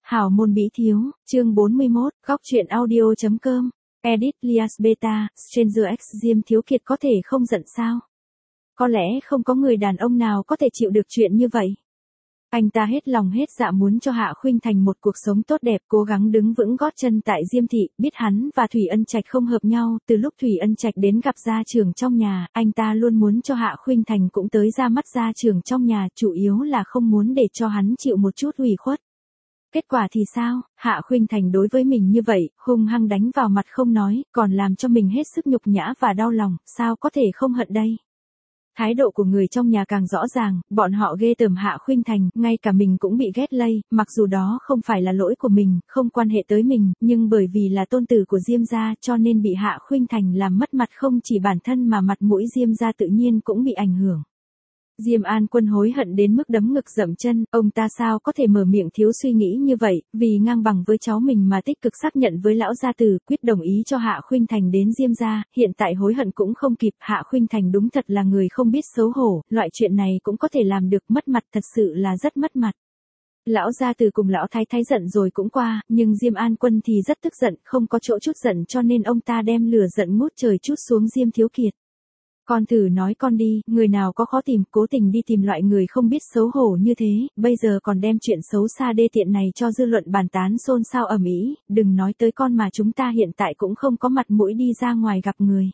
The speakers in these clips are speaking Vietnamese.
Hảo môn bí thiếu, chương 41, góc truyện audio.com, edit Lias Beta, Stranger X Diêm Thiếu Kiệt có thể không giận sao? Có lẽ không có người đàn ông nào có thể chịu được chuyện như vậy. Anh ta hết lòng hết dạ muốn cho Hạ Khuynh Thành một cuộc sống tốt đẹp, cố gắng đứng vững gót chân tại Diêm thị, biết hắn và Thủy Ân Trạch không hợp nhau, từ lúc Thủy Ân Trạch đến gặp gia trưởng trong nhà, anh ta luôn muốn cho Hạ Khuynh Thành cũng tới ra mắt gia trưởng trong nhà, chủ yếu là không muốn để cho hắn chịu một chút ủy khuất. Kết quả thì sao, Hạ Khuynh Thành đối với mình như vậy, hung hăng đánh vào mặt không nói, còn làm cho mình hết sức nhục nhã và đau lòng, sao có thể không hận đây? Thái độ của người trong nhà càng rõ ràng, bọn họ ghê tởm Hạ Khuynh Thành, ngay cả mình cũng bị ghét lây, mặc dù đó không phải là lỗi của mình, không quan hệ tới mình, nhưng bởi vì là tôn tử của Diêm gia cho nên bị Hạ Khuynh Thành làm mất mặt, không chỉ bản thân mà mặt mũi Diêm gia tự nhiên cũng bị ảnh hưởng. Diêm An Quân hối hận đến mức đấm ngực dậm chân, ông ta sao có thể mở miệng thiếu suy nghĩ như vậy, vì ngang bằng với cháu mình mà tích cực xác nhận với lão gia tử, quyết đồng ý cho Hạ Khuynh Thành đến Diêm gia, hiện tại hối hận cũng không kịp, Hạ Khuynh Thành đúng thật là người không biết xấu hổ, loại chuyện này cũng có thể làm được, mất mặt thật sự là rất mất mặt. Lão gia tử cùng lão thái thái giận rồi cũng qua, nhưng Diêm An Quân thì rất tức giận, không có chỗ chút giận cho nên ông ta đem lửa giận ngút trời trút xuống Diêm Thiếu Kiệt. Con thử nói con đi, người nào có khó tìm, cố tình đi tìm loại người không biết xấu hổ như thế, bây giờ còn đem chuyện xấu xa đê tiện này cho dư luận bàn tán xôn xao ầm ĩ, đừng nói tới con mà chúng ta hiện tại cũng không có mặt mũi đi ra ngoài gặp người.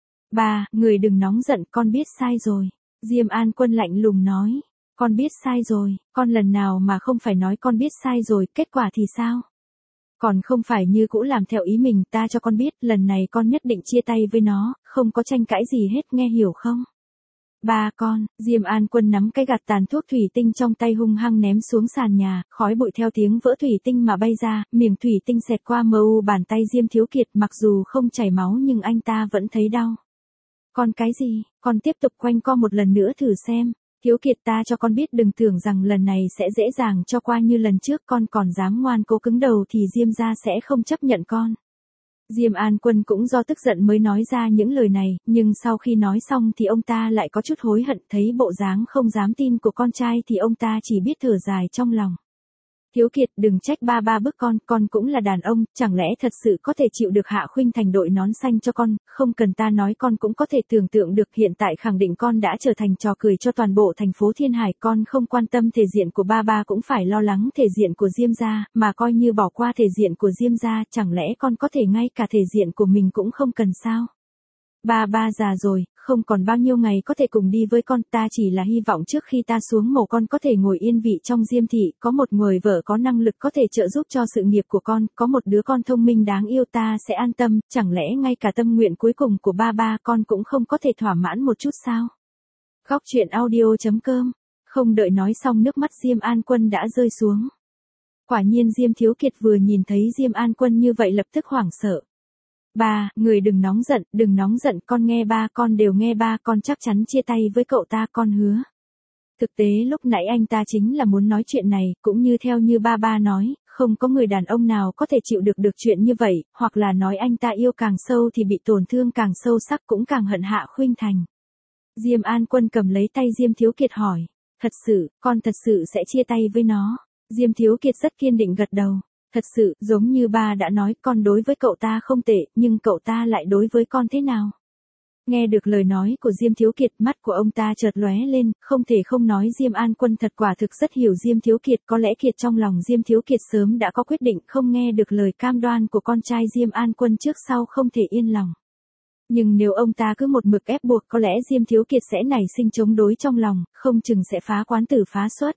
Ba, người đừng nóng giận, con biết sai rồi. Diêm An Quân lạnh lùng nói, con biết sai rồi, con lần nào mà không phải nói con biết sai rồi, kết quả thì sao? Còn không phải như cũ làm theo ý mình, ta cho con biết, lần này con nhất định chia tay với nó, không có tranh cãi gì hết, nghe hiểu không? Ba con, Diêm An Quân nắm cái gạt tàn thuốc thủy tinh trong tay hung hăng ném xuống sàn nhà, khói bụi theo tiếng vỡ thủy tinh mà bay ra, miệng thủy tinh xẹt qua mờ u bàn tay Diêm Thiếu Kiệt, mặc dù không chảy máu nhưng anh ta vẫn thấy đau. Con cái gì, con tiếp tục quanh co một lần nữa thử xem. Thiếu Kiệt, ta cho con biết đừng tưởng rằng lần này sẽ dễ dàng cho qua như lần trước, con còn dám ngoan cố cứng đầu thì Diêm gia sẽ không chấp nhận con. Diêm An Quân cũng do tức giận mới nói ra những lời này, nhưng sau khi nói xong thì ông ta lại có chút hối hận, thấy bộ dáng không dám tin của con trai thì ông ta chỉ biết thở dài trong lòng. Thiếu Kiệt, đừng trách ba bức con cũng là đàn ông, chẳng lẽ thật sự có thể chịu được Hạ Khuynh Thành đội nón xanh cho con, không cần ta nói con cũng có thể tưởng tượng được, hiện tại khẳng định con đã trở thành trò cười cho toàn bộ thành phố Thiên Hải, con không quan tâm thể diện của ba cũng phải lo lắng thể diện của Diêm gia, mà coi như bỏ qua thể diện của Diêm gia, chẳng lẽ con có thể ngay cả thể diện của mình cũng không cần sao? Ba già rồi, không còn bao nhiêu ngày có thể cùng đi với con, ta chỉ là hy vọng trước khi ta xuống mồ con có thể ngồi yên vị trong Diêm thị, có một người vợ có năng lực có thể trợ giúp cho sự nghiệp của con, có một đứa con thông minh đáng yêu, ta sẽ an tâm, chẳng lẽ ngay cả tâm nguyện cuối cùng của ba con cũng không có thể thỏa mãn một chút sao? Góc truyện audio.com, không đợi nói xong nước mắt Diêm An Quân đã rơi xuống. Quả nhiên Diêm Thiếu Kiệt vừa nhìn thấy Diêm An Quân như vậy lập tức hoảng sợ. Ba, người đừng nóng giận, con nghe ba, con đều nghe ba, con chắc chắn chia tay với cậu ta, con hứa. Thực tế lúc nãy anh ta chính là muốn nói chuyện này, cũng như theo như ba nói, không có người đàn ông nào có thể chịu được chuyện như vậy, hoặc là nói anh ta yêu càng sâu thì bị tổn thương càng sâu sắc, cũng càng hận Hạ Khuynh Thành. Diêm An Quân cầm lấy tay Diêm Thiếu Kiệt hỏi, thật sự, con thật sự sẽ chia tay với nó. Diêm Thiếu Kiệt rất kiên định gật đầu. Thật sự, giống như ba đã nói, con đối với cậu ta không tệ, nhưng cậu ta lại đối với con thế nào? Nghe được lời nói của Diêm Thiếu Kiệt, mắt của ông ta chợt lóe lên, không thể không nói Diêm An Quân thật quả thực rất hiểu Diêm Thiếu Kiệt, có lẽ Kiệt trong lòng Diêm Thiếu Kiệt sớm đã có quyết định, không nghe được lời cam đoan của con trai Diêm An Quân trước sau không thể yên lòng. Nhưng nếu ông ta cứ một mực ép buộc, có lẽ Diêm Thiếu Kiệt sẽ nảy sinh chống đối trong lòng, không chừng sẽ phá quán tử phá xuất.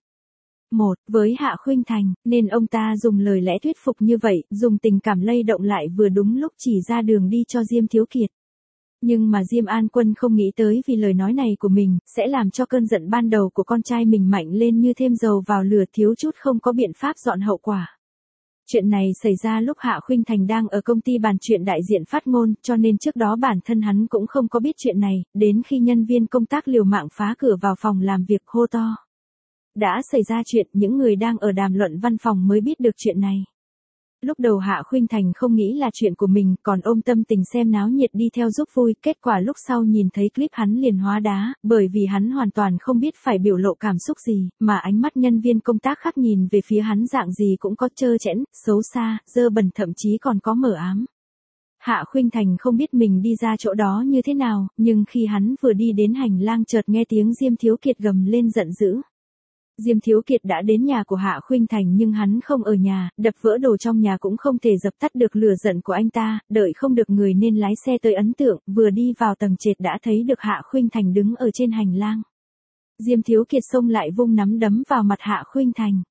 Với Hạ Khuynh Thành, nên ông ta dùng lời lẽ thuyết phục như vậy, dùng tình cảm lay động lại vừa đúng lúc chỉ ra đường đi cho Diêm Thiếu Kiệt. Nhưng mà Diêm An Quân không nghĩ tới vì lời nói này của mình, sẽ làm cho cơn giận ban đầu của con trai mình mạnh lên như thêm dầu vào lửa, thiếu chút không có biện pháp dọn hậu quả. Chuyện này xảy ra lúc Hạ Khuynh Thành đang ở công ty bàn chuyện đại diện phát ngôn, cho nên trước đó bản thân hắn cũng không có biết chuyện này, đến khi nhân viên công tác liều mạng phá cửa vào phòng làm việc hô to. Đã xảy ra chuyện, những người đang ở đàm luận văn phòng mới biết được chuyện này. Lúc đầu Hạ Khuynh Thành không nghĩ là chuyện của mình, còn ôm tâm tình xem náo nhiệt đi theo giúp vui, kết quả lúc sau nhìn thấy clip hắn liền hóa đá, bởi vì hắn hoàn toàn không biết phải biểu lộ cảm xúc gì, mà ánh mắt nhân viên công tác khác nhìn về phía hắn dạng gì cũng có trơ trẽn, xấu xa, dơ bẩn thậm chí còn có mờ ám. Hạ Khuynh Thành không biết mình đi ra chỗ đó như thế nào, nhưng khi hắn vừa đi đến hành lang chợt nghe tiếng Diêm Thiếu Kiệt gầm lên giận dữ. Diêm Thiếu Kiệt đã đến nhà của Hạ Khuynh Thành nhưng hắn không ở nhà, đập vỡ đồ trong nhà cũng không thể dập tắt được lửa giận của anh ta, đợi không được người nên lái xe tới ấn tượng, vừa đi vào tầng trệt đã thấy được Hạ Khuynh Thành đứng ở trên hành lang. Diêm Thiếu Kiệt xông lại vung nắm đấm vào mặt Hạ Khuynh Thành.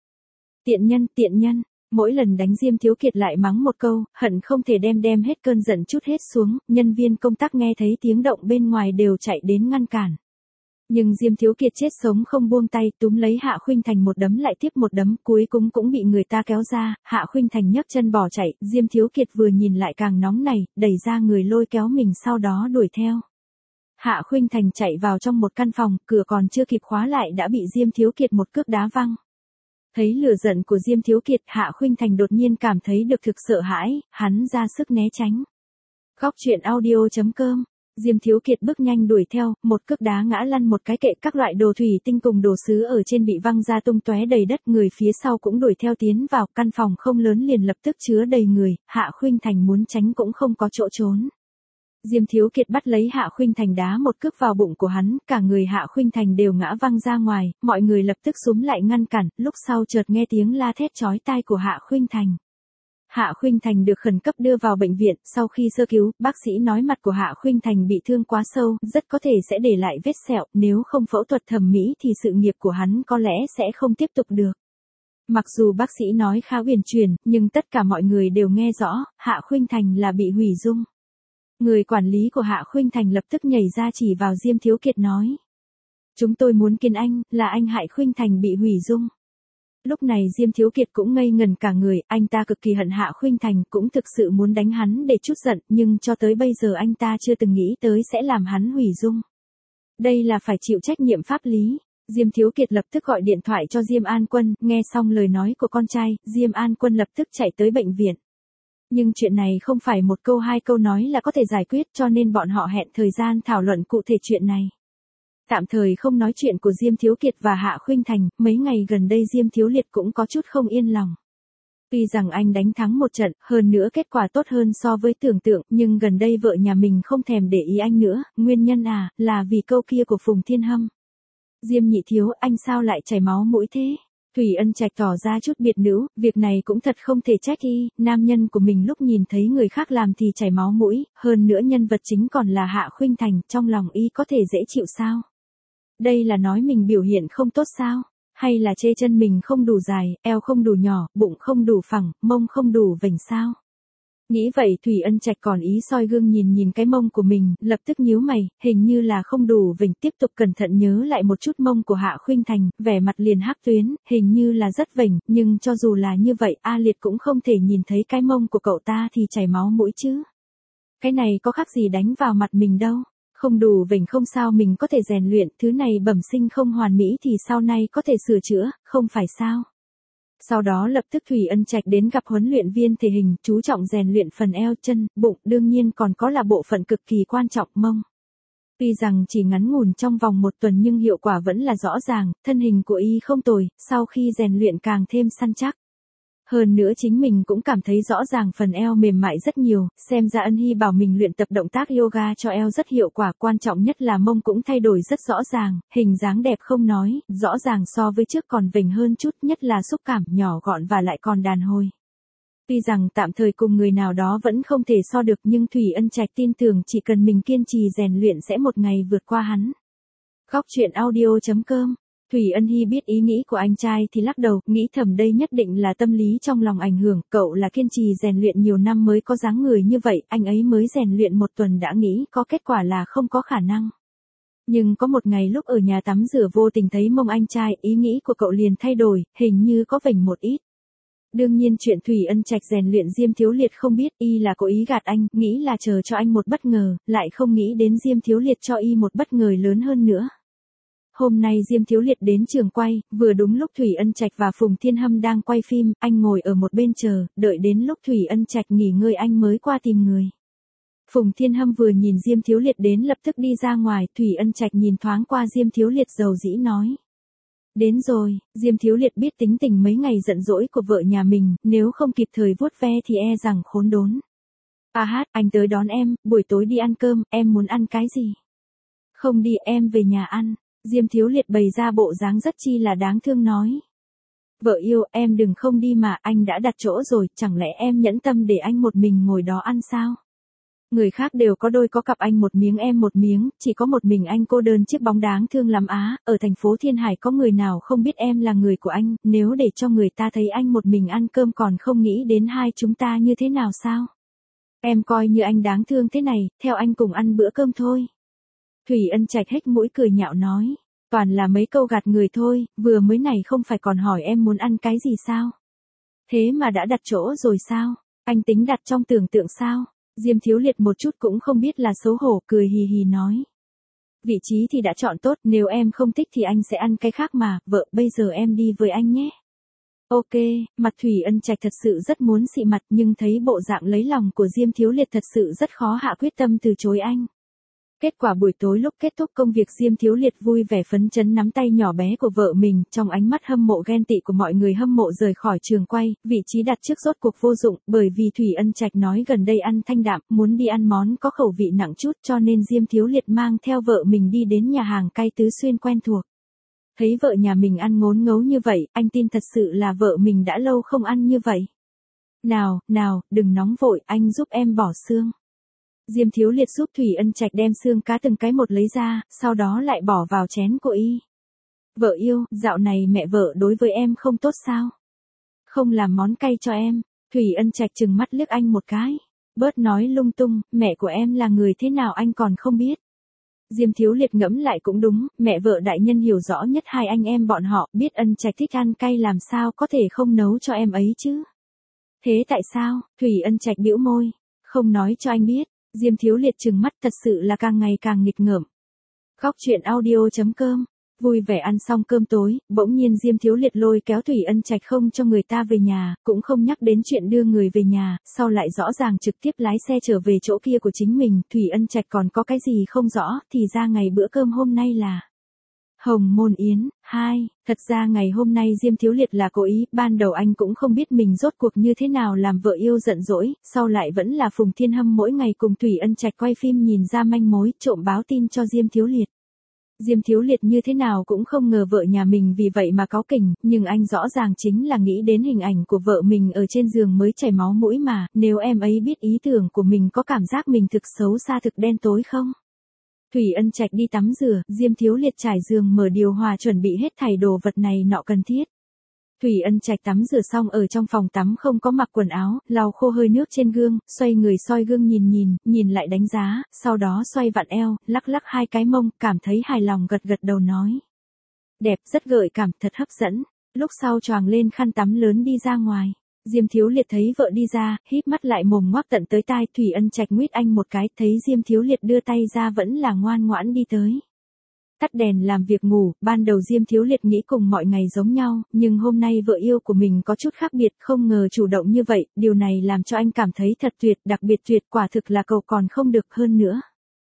Tiện nhân, mỗi lần đánh Diêm Thiếu Kiệt lại mắng một câu, hận không thể đem hết cơn giận chút hết xuống, nhân viên công tác nghe thấy tiếng động bên ngoài đều chạy đến ngăn cản. Nhưng Diêm Thiếu Kiệt chết sống không buông tay, túm lấy Hạ Khuynh Thành một đấm lại tiếp một đấm, cuối cùng cũng bị người ta kéo ra, Hạ Khuynh Thành nhấc chân bỏ chạy, Diêm Thiếu Kiệt vừa nhìn lại càng nóng này, đẩy ra người lôi kéo mình sau đó đuổi theo. Hạ Khuynh Thành chạy vào trong một căn phòng, cửa còn chưa kịp khóa lại đã bị Diêm Thiếu Kiệt một cước đá văng. Thấy lửa giận của Diêm Thiếu Kiệt, Hạ Khuynh Thành đột nhiên cảm thấy được thực sợ hãi, hắn ra sức né tránh. Góc truyện audio.com. Diêm Thiếu Kiệt bước nhanh đuổi theo, một cước đá ngã lăn một cái kệ, các loại đồ thủy tinh cùng đồ sứ ở trên bị văng ra tung tóe đầy đất, người phía sau cũng đuổi theo tiến vào, căn phòng không lớn liền lập tức chứa đầy người, Hạ Khuynh Thành muốn tránh cũng không có chỗ trốn. Diêm Thiếu Kiệt bắt lấy Hạ Khuynh Thành đá một cước vào bụng của hắn, cả người Hạ Khuynh Thành đều ngã văng ra ngoài, mọi người lập tức xúm lại ngăn cản, lúc sau chợt nghe tiếng la thét chói tai của Hạ Khuynh Thành. Hạ Khuynh Thành được khẩn cấp đưa vào bệnh viện, sau khi sơ cứu, bác sĩ nói mặt của Hạ Khuynh Thành bị thương quá sâu, rất có thể sẽ để lại vết sẹo, nếu không phẫu thuật thẩm mỹ thì sự nghiệp của hắn có lẽ sẽ không tiếp tục được. Mặc dù bác sĩ nói khá uyển chuyển, nhưng tất cả mọi người đều nghe rõ, Hạ Khuynh Thành là bị hủy dung. Người quản lý của Hạ Khuynh Thành lập tức nhảy ra chỉ vào Diêm Thiếu Kiệt nói. Chúng tôi muốn kiến anh, là anh hại Khuynh Thành bị hủy dung. Lúc này Diêm Thiếu Kiệt cũng ngây ngần cả người, anh ta cực kỳ hận Hạ Khuynh Thành, cũng thực sự muốn đánh hắn để trút giận, nhưng cho tới bây giờ anh ta chưa từng nghĩ tới sẽ làm hắn hủy dung. Đây là phải chịu trách nhiệm pháp lý. Diêm Thiếu Kiệt lập tức gọi điện thoại cho Diêm An Quân, nghe xong lời nói của con trai, Diêm An Quân lập tức chạy tới bệnh viện. Nhưng chuyện này không phải một câu hai câu nói là có thể giải quyết, cho nên bọn họ hẹn thời gian thảo luận cụ thể chuyện này. Tạm thời không nói chuyện của Diêm Thiếu Kiệt và Hạ Khuynh Thành, mấy ngày gần đây Diêm Thiếu Liệt cũng có chút không yên lòng. Tuy rằng anh đánh thắng một trận, hơn nữa kết quả tốt hơn so với tưởng tượng, nhưng gần đây vợ nhà mình không thèm để ý anh nữa, nguyên nhân là vì câu kia của Phùng Thiên Hâm. Diêm nhị thiếu, anh sao lại chảy máu mũi thế? Thủy Ân Trạch tỏ ra chút biệt nữ, việc này cũng thật không thể trách y, nam nhân của mình lúc nhìn thấy người khác làm thì chảy máu mũi, hơn nữa nhân vật chính còn là Hạ Khuynh Thành, trong lòng y có thể dễ chịu sao? Đây là nói mình biểu hiện không tốt sao? Hay là chê chân mình không đủ dài, eo không đủ nhỏ, bụng không đủ phẳng, mông không đủ vành sao? Nghĩ vậy Thủy Ân Trạch còn ý soi gương nhìn cái mông của mình, lập tức nhíu mày, hình như là không đủ vành, tiếp tục cẩn thận nhớ lại một chút mông của Hạ Khuynh Thành, vẻ mặt liền hắc tuyến, hình như là rất vành, nhưng cho dù là như vậy, A Liệt cũng không thể nhìn thấy cái mông của cậu ta thì chảy máu mũi chứ. Cái này có khác gì đánh vào mặt mình đâu. Không đủ vành không sao, mình có thể rèn luyện, thứ này bẩm sinh không hoàn mỹ thì sau này có thể sửa chữa, không phải sao? Sau đó lập tức Thủy Ân Trạch đến gặp huấn luyện viên thể hình, chú trọng rèn luyện phần eo, chân, bụng, đương nhiên còn có là bộ phận cực kỳ quan trọng, mông. Tuy rằng chỉ ngắn ngủn trong vòng một tuần nhưng hiệu quả vẫn là rõ ràng, thân hình của y không tồi, sau khi rèn luyện càng thêm săn chắc. Hơn nữa chính mình cũng cảm thấy rõ ràng phần eo mềm mại rất nhiều, xem ra Ân Hy bảo mình luyện tập động tác yoga cho eo rất hiệu quả, quan trọng nhất là mông cũng thay đổi rất rõ ràng, hình dáng đẹp không nói, rõ ràng so với trước còn vểnh hơn chút, nhất là xúc cảm nhỏ gọn và lại còn đàn hồi. Tuy rằng tạm thời cùng người nào đó vẫn không thể so được nhưng Thủy Ân Trạch tin tưởng chỉ cần mình kiên trì rèn luyện sẽ một ngày vượt qua hắn. Góc truyện audio.com. Thủy Ân Hy biết ý nghĩ của anh trai thì lắc đầu, nghĩ thầm đây nhất định là tâm lý trong lòng ảnh hưởng, cậu là kiên trì rèn luyện nhiều năm mới có dáng người như vậy, anh ấy mới rèn luyện một tuần đã nghĩ có kết quả là không có khả năng. Nhưng có một ngày lúc ở nhà tắm rửa vô tình thấy mông anh trai, ý nghĩ của cậu liền thay đổi, hình như có vểnh một ít. Đương nhiên chuyện Thủy Ân Trạch rèn luyện Diêm Thiếu Liệt không biết, y là cố ý gạt anh, nghĩ là chờ cho anh một bất ngờ, lại không nghĩ đến Diêm Thiếu Liệt cho y một bất ngờ lớn hơn nữa. Hôm nay Diêm Thiếu Liệt đến trường quay, vừa đúng lúc Thủy Ân Trạch và Phùng Thiên Hâm đang quay phim, anh ngồi ở một bên chờ, đợi đến lúc Thủy Ân Trạch nghỉ ngơi anh mới qua tìm người. Phùng Thiên Hâm vừa nhìn Diêm Thiếu Liệt đến lập tức đi ra ngoài, Thủy Ân Trạch nhìn thoáng qua Diêm Thiếu Liệt dầu dĩ nói. Đến rồi, Diêm Thiếu Liệt biết tính tình mấy ngày giận dỗi của vợ nhà mình, nếu không kịp thời vuốt ve thì e rằng khốn đốn. À hát, anh tới đón em, buổi tối đi ăn cơm, em muốn ăn cái gì? Không đi, em về nhà ăn. Diêm Thiếu Liệt bày ra bộ dáng rất chi là đáng thương nói. Vợ yêu, em đừng không đi mà, anh đã đặt chỗ rồi, chẳng lẽ em nhẫn tâm để anh một mình ngồi đó ăn sao? Người khác đều có đôi có cặp, anh một miếng em một miếng, chỉ có một mình anh cô đơn chiếc bóng đáng thương lắm á, ở thành phố Thiên Hải có người nào không biết em là người của anh, nếu để cho người ta thấy anh một mình ăn cơm còn không nghĩ đến hai chúng ta như thế nào sao? Em coi như anh đáng thương thế này, theo anh cùng ăn bữa cơm thôi. Thủy Ân Trạch hếch mũi cười nhạo nói, toàn là mấy câu gạt người thôi, vừa mới này không phải còn hỏi em muốn ăn cái gì sao? Thế mà đã đặt chỗ rồi sao? Anh tính đặt trong tưởng tượng sao? Diêm Thiếu Liệt một chút cũng không biết là xấu hổ, cười hì hì nói. Vị trí thì đã chọn tốt, nếu em không thích thì anh sẽ ăn cái khác mà, vợ, bây giờ em đi với anh nhé. Ok, mặt Thủy Ân Trạch thật sự rất muốn xị mặt nhưng thấy bộ dạng lấy lòng của Diêm Thiếu Liệt thật sự rất khó hạ quyết tâm từ chối anh. Kết quả buổi tối lúc kết thúc công việc Diêm Thiếu Liệt vui vẻ phấn chấn nắm tay nhỏ bé của vợ mình, trong ánh mắt hâm mộ ghen tị của mọi người hâm mộ rời khỏi trường quay, vị trí đặt trước rốt cuộc vô dụng, bởi vì Thủy Ân Trạch nói gần đây ăn thanh đạm, muốn đi ăn món có khẩu vị nặng chút cho nên Diêm Thiếu Liệt mang theo vợ mình đi đến nhà hàng cay Tứ Xuyên quen thuộc. Thấy vợ nhà mình ăn ngốn ngấu như vậy, anh tin thật sự là vợ mình đã lâu không ăn như vậy. Nào, đừng nóng vội, anh giúp em bỏ xương. Diêm Thiếu Liệt giúp Thủy Ân Trạch đem xương cá từng cái một lấy ra, sau đó lại bỏ vào chén của y. Vợ yêu, dạo này mẹ vợ đối với em không tốt sao? Không làm món cay cho em. Thủy Ân Trạch trừng mắt liếc anh một cái. Bớt nói lung tung, mẹ của em là người thế nào anh còn không biết. Diêm Thiếu Liệt ngẫm lại cũng đúng, mẹ vợ đại nhân hiểu rõ nhất hai anh em bọn họ, biết Ân Trạch thích ăn cay làm sao có thể không nấu cho em ấy chứ. Thế tại sao? Thủy Ân Trạch bĩu môi. Không nói cho anh biết. Diêm Thiếu Liệt trừng mắt thật sự là càng ngày càng nghịch ngợm. Góc truyện audio.com. Vui vẻ ăn xong cơm tối, bỗng nhiên Diêm Thiếu Liệt lôi kéo Thủy Ân Trạch không cho người ta về nhà, cũng không nhắc đến chuyện đưa người về nhà, sau lại rõ ràng trực tiếp lái xe trở về chỗ kia của chính mình, Thủy Ân Trạch còn có cái gì không rõ, thì ra ngày bữa cơm hôm nay là Hồng Môn Yến. Thật ra ngày hôm nay Diêm Thiếu Liệt là cố ý, ban đầu anh cũng không biết mình rốt cuộc như thế nào làm vợ yêu giận dỗi, sau lại vẫn là Phùng Thiên Hâm mỗi ngày cùng Thủy Ân Trạch quay phim nhìn ra manh mối, trộm báo tin cho Diêm Thiếu Liệt. Diêm Thiếu Liệt như thế nào cũng không ngờ vợ nhà mình vì vậy mà cáu kỉnh, nhưng anh rõ ràng chính là nghĩ đến hình ảnh của vợ mình ở trên giường mới chảy máu mũi mà, nếu em ấy biết ý tưởng của mình có cảm giác mình thực xấu xa thực đen tối không? Thủy Ân Trạch đi tắm rửa, Diêm Thiếu Liệt trải giường mở điều hòa chuẩn bị hết thảy đồ vật này nọ cần thiết. Thủy Ân Trạch tắm rửa xong ở trong phòng tắm không có mặc quần áo, lau khô hơi nước trên gương, xoay người soi gương nhìn lại đánh giá, sau đó xoay vặn eo, lắc lắc hai cái mông, cảm thấy hài lòng gật gật đầu nói. Đẹp, rất gợi cảm, thật hấp dẫn. Lúc sau choàng lên khăn tắm lớn đi ra ngoài. Diêm Thiếu Liệt thấy vợ đi ra, híp mắt lại mồm ngoác tận tới tai, Thủy Ân Trạch nguyết anh một cái, thấy Diêm Thiếu Liệt đưa tay ra vẫn là ngoan ngoãn đi tới. Tắt đèn làm việc ngủ, ban đầu Diêm Thiếu Liệt nghĩ cùng mọi ngày giống nhau, nhưng hôm nay vợ yêu của mình có chút khác biệt, không ngờ chủ động như vậy, điều này làm cho anh cảm thấy thật tuyệt, đặc biệt tuyệt, quả thực là cậu còn không được hơn nữa.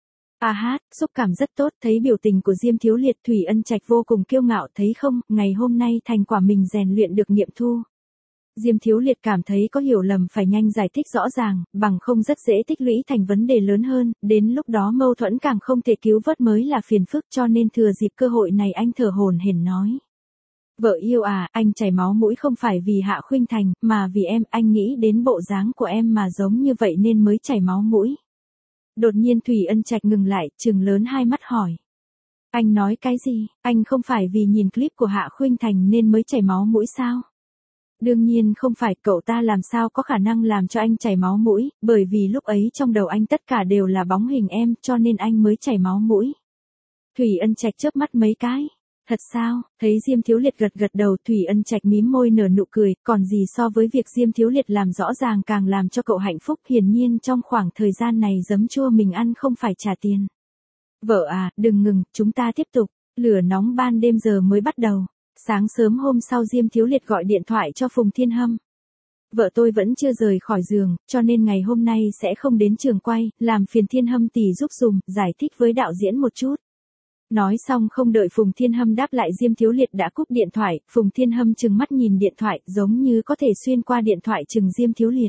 À hát, xúc cảm rất tốt, thấy biểu tình của Diêm Thiếu Liệt, Thủy Ân Trạch vô cùng kiêu ngạo, thấy không, ngày hôm nay thành quả mình rèn luyện được nghiệm thu. Diêm Thiếu Liệt cảm thấy có hiểu lầm phải nhanh giải thích rõ ràng, bằng không rất dễ tích lũy thành vấn đề lớn hơn, đến lúc đó mâu thuẫn càng không thể cứu vớt mới là phiền phức, cho nên thừa dịp cơ hội này anh thở hổn hển nói. Vợ yêu à, anh chảy máu mũi không phải vì Hạ Khuynh Thành, mà vì em, anh nghĩ đến bộ dáng của em mà giống như vậy nên mới chảy máu mũi. Đột nhiên Thủy Ân Trạch ngừng lại, trừng lớn hai mắt hỏi. Anh nói cái gì, anh không phải vì nhìn clip của Hạ Khuynh Thành nên mới chảy máu mũi sao? Đương nhiên không phải, cậu ta làm sao có khả năng làm cho anh chảy máu mũi, bởi vì lúc ấy trong đầu anh tất cả đều là bóng hình em, cho nên anh mới chảy máu mũi. Thủy Ân Trạch chớp mắt mấy cái. Thật sao? Thấy Diêm Thiếu Liệt gật gật đầu, Thủy Ân Trạch mím môi nở nụ cười, còn gì so với việc Diêm Thiếu Liệt làm rõ ràng càng làm cho cậu hạnh phúc, hiển nhiên trong khoảng thời gian này giấm chua mình ăn không phải trả tiền. Vợ à, đừng ngừng, chúng ta tiếp tục. Lửa nóng ban đêm giờ mới bắt đầu. Sáng sớm hôm sau Diêm Thiếu Liệt gọi điện thoại cho Phùng Thiên Hâm. Vợ tôi vẫn chưa rời khỏi giường, cho nên ngày hôm nay sẽ không đến trường quay, làm phiền Thiên Hâm tỷ giúp dùm, giải thích với đạo diễn một chút. Nói xong không đợi Phùng Thiên Hâm đáp lại Diêm Thiếu Liệt đã cúp điện thoại, Phùng Thiên Hâm trừng mắt nhìn điện thoại, giống như có thể xuyên qua điện thoại chừng Diêm Thiếu Liệt.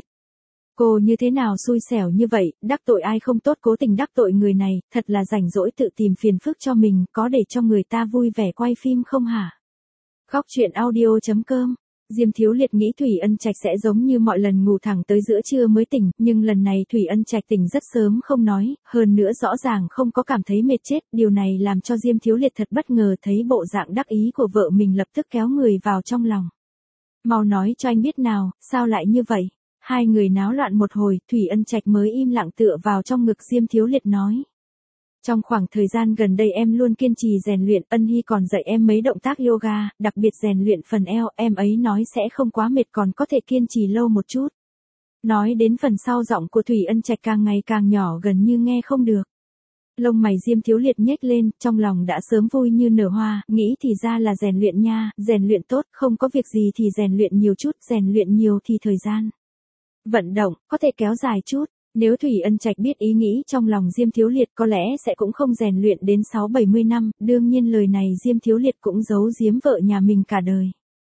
Cô như thế nào xui xẻo như vậy, đắc tội ai không tốt cố tình đắc tội người này, thật là rảnh rỗi tự tìm phiền phức cho mình, có để cho người ta vui vẻ quay phim không hả? Góc truyện audio.com. Diêm Thiếu Liệt nghĩ Thủy Ân Trạch sẽ giống như mọi lần ngủ thẳng tới giữa trưa mới tỉnh, nhưng lần này Thủy Ân Trạch tỉnh rất sớm không nói, hơn nữa rõ ràng không có cảm thấy mệt chết, điều này làm cho Diêm Thiếu Liệt thật bất ngờ thấy bộ dạng đắc ý của vợ mình lập tức kéo người vào trong lòng. Mau nói cho anh biết nào, sao lại như vậy? Hai người náo loạn một hồi, Thủy Ân Trạch mới im lặng tựa vào trong ngực Diêm Thiếu Liệt nói. Trong khoảng thời gian gần đây em luôn kiên trì rèn luyện, Ân Hy còn dạy em mấy động tác yoga, đặc biệt rèn luyện phần eo, em ấy nói sẽ không quá mệt còn có thể kiên trì lâu một chút. Nói đến phần sau giọng của Thủy Ân Trạch càng ngày càng nhỏ gần như nghe không được. Lông mày Diêm Thiếu Liệt nhếch lên, trong lòng đã sớm vui như nở hoa, nghĩ thì ra là rèn luyện nha, rèn luyện tốt, không có việc gì thì rèn luyện nhiều chút, rèn luyện nhiều thì thời gian vận động, có thể kéo dài chút. Nếu Thủy Ân Trạch biết ý nghĩ trong lòng Diêm Thiếu Liệt có lẽ sẽ cũng không rèn luyện đến 6-70 năm, đương nhiên lời này Diêm Thiếu Liệt cũng giấu giếm vợ nhà mình cả đời.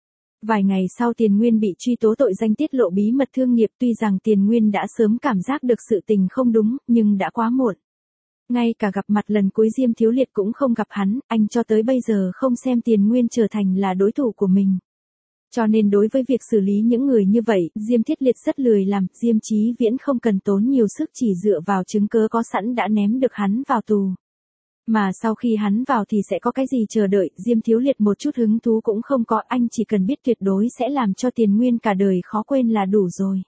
Vài ngày sau Tiền Nguyên bị truy tố tội danh tiết lộ bí mật thương nghiệp, tuy rằng Tiền Nguyên đã sớm cảm giác được sự tình không đúng, nhưng đã quá muộn. Ngay cả gặp mặt lần cuối Diêm Thiếu Liệt cũng không gặp hắn, anh cho tới bây giờ không xem Tiền Nguyên trở thành là đối thủ của mình. Cho nên đối với việc xử lý những người như vậy, Diêm Thiết Liệt rất lười làm, Diêm Chí Viễn không cần tốn nhiều sức chỉ dựa vào chứng cớ có sẵn đã ném được hắn vào tù. Mà sau khi hắn vào thì sẽ có cái gì chờ đợi, Diêm Thiếu Liệt một chút hứng thú cũng không có, anh chỉ cần biết tuyệt đối sẽ làm cho Tiền Nguyên cả đời khó quên là đủ rồi.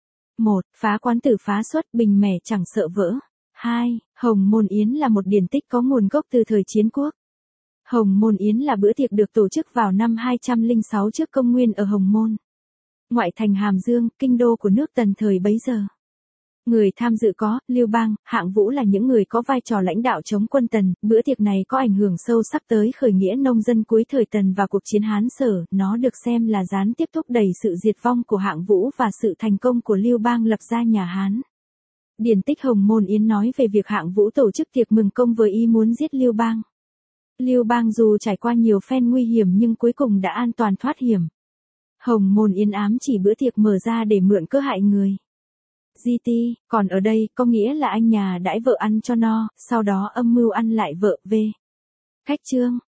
1. Phá quán tử phá xuất, bình mẻ chẳng sợ vỡ. 2. Hồng Môn Yến là một điển tích có nguồn gốc từ thời chiến quốc. Hồng Môn Yến là bữa tiệc được tổ chức vào năm 206 trước công nguyên ở Hồng Môn, ngoại thành Hàm Dương, kinh đô của nước Tần thời bấy giờ. Người tham dự có Lưu Bang, Hạng Vũ là những người có vai trò lãnh đạo chống quân Tần, bữa tiệc này có ảnh hưởng sâu sắc tới khởi nghĩa nông dân cuối thời Tần và cuộc chiến Hán Sở, nó được xem là gián tiếp thúc đẩy sự diệt vong của Hạng Vũ và sự thành công của Lưu Bang lập ra nhà Hán. Điển tích Hồng Môn Yến nói về việc Hạng Vũ tổ chức tiệc mừng công với ý muốn giết Lưu Bang. Lưu Bang dù trải qua nhiều phen nguy hiểm nhưng cuối cùng đã an toàn thoát hiểm. Hồng Môn Yến ám chỉ bữa tiệc mở ra để mượn cớ hại người. GT, còn ở đây có nghĩa là anh nhà đãi vợ ăn cho no, sau đó âm mưu ăn lại vợ về. Khách chương.